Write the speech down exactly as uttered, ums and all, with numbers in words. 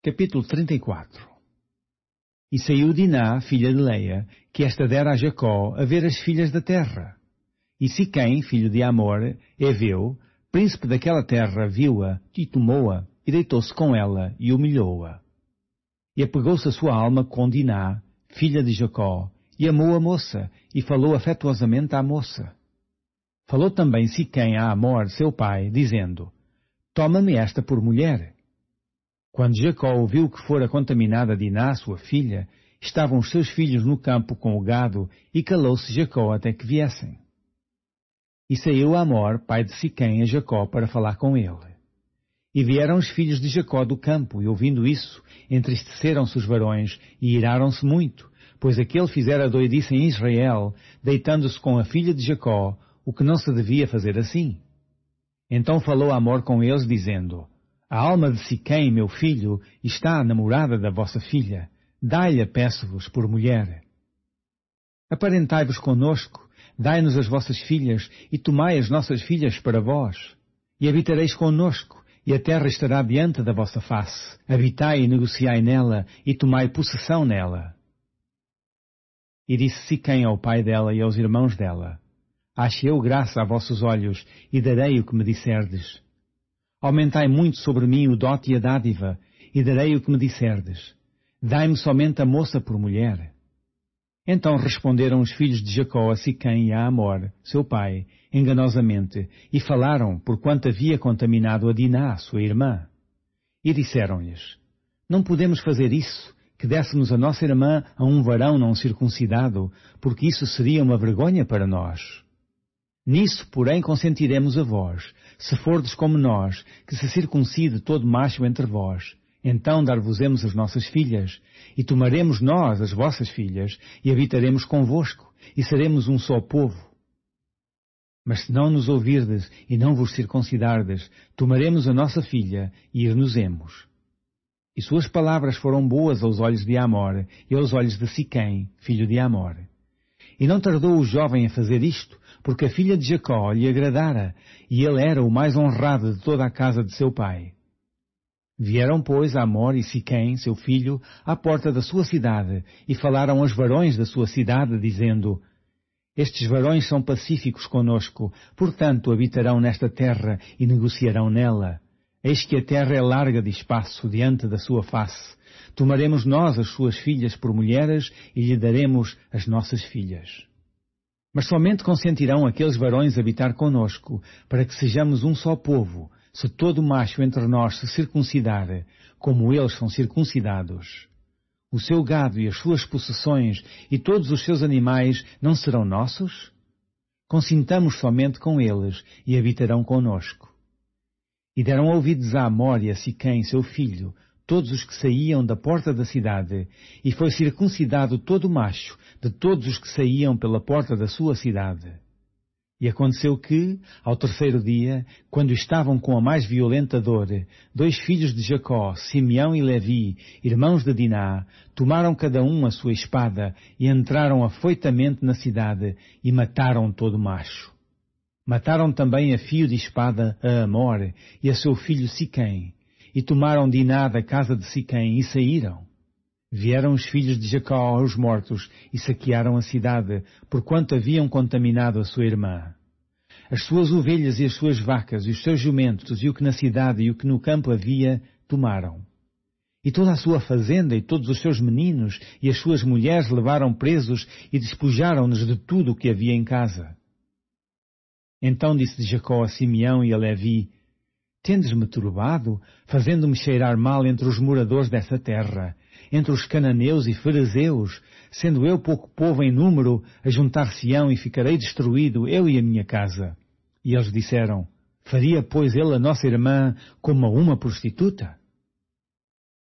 Capítulo trinta e quatro. E saiu Diná, filha de Leia, que esta dera a Jacó, a ver as filhas da terra. E Siquém, filho de Amor, Eveu, príncipe daquela terra, viu-a, e tomou-a, e deitou-se com ela, e humilhou-a. E apegou-se a sua alma com Diná, filha de Jacó, e amou a moça, e falou afetuosamente à moça. Falou também Siquém a Amor, seu pai, dizendo, Toma-me esta por mulher. Quando Jacó ouviu que fora contaminada Diná, sua filha, estavam os seus filhos no campo com o gado, e calou-se Jacó até que viessem. E saiu Amor, pai de Siquém, a Jacó para falar com ele. E vieram os filhos de Jacó do campo, e ouvindo isso, entristeceram-se os varões, e iraram-se muito, pois aquele fizera doidice em Israel, deitando-se com a filha de Jacó, o que não se devia fazer assim. Então falou Amor com eles, dizendo, A alma de Siquém, meu filho, está a namorada da vossa filha. Dai-lhe, peço-vos, por mulher. Aparentai-vos conosco, dai-nos as vossas filhas, e tomai as nossas filhas para vós. E habitareis conosco, e a terra estará diante da vossa face. Habitai e negociai nela, e tomai possessão nela. E disse Siquém ao pai dela e aos irmãos dela, Ache eu graça a vossos olhos, e darei o que me disserdes. Aumentai muito sobre mim o dote e a dádiva, e darei o que me disserdes. Dai-me somente a moça por mulher. Então responderam os filhos de Jacó a Siquém e a Amor, seu pai, enganosamente, e falaram porquanto havia contaminado a Diná, sua irmã. E disseram-lhes, Não podemos fazer isso, que dessemos a nossa irmã a um varão não circuncidado, porque isso seria uma vergonha para nós. Nisso, porém, consentiremos a vós, se fordes como nós, que se circuncide todo macho entre vós. Então dar-vos-emos as nossas filhas, e tomaremos nós as vossas filhas, e habitaremos convosco, e seremos um só povo. Mas se não nos ouvirdes e não vos circuncidardes, tomaremos a nossa filha, e ir-nos-emos. E suas palavras foram boas aos olhos de Amor, e aos olhos de Siquém, filho de Amor. E não tardou o jovem a fazer isto, porque a filha de Jacó lhe agradara, e ele era o mais honrado de toda a casa de seu pai. Vieram, pois, Amor e Siquém, seu filho, à porta da sua cidade, e falaram aos varões da sua cidade, dizendo, Estes varões são pacíficos conosco, portanto habitarão nesta terra e negociarão nela. Eis que a terra é larga de espaço diante da sua face. Tomaremos nós as suas filhas por mulheres e lhe daremos as nossas filhas. Mas somente consentirão aqueles varões habitar conosco, para que sejamos um só povo, se todo macho entre nós se circuncidar, como eles são circuncidados. O seu gado e as suas possessões e todos os seus animais não serão nossos? Consintamos somente com eles e habitarão conosco. E deram ouvidos a Amor e a Siquém, seu filho, todos os que saíam da porta da cidade, e foi circuncidado todo macho de todos os que saíam pela porta da sua cidade. E aconteceu que, ao terceiro dia, quando estavam com a mais violenta dor, dois filhos de Jacó, Simeão e Levi, irmãos de Diná, tomaram cada um a sua espada e entraram afoitamente na cidade e mataram todo macho. Mataram também a fio de espada a Amor e a seu filho Siquém, e tomaram Diná da casa de Siquém e saíram. Vieram os filhos de Jacó aos mortos e saquearam a cidade, porquanto haviam contaminado a sua irmã. As suas ovelhas e as suas vacas, e os seus jumentos, e o que na cidade e o que no campo havia, tomaram. E toda a sua fazenda, e todos os seus meninos, e as suas mulheres levaram presos, e despojaram-nos de tudo o que havia em casa. Então disse Jacó a Simeão e a Levi, Tendes-me turbado, fazendo-me cheirar mal entre os moradores dessa terra, entre os cananeus e ferezeus, sendo eu pouco povo em número, ajuntar-se-ão e ficarei destruído, eu e a minha casa. E eles disseram, Faria, pois, ele a nossa irmã como a uma prostituta?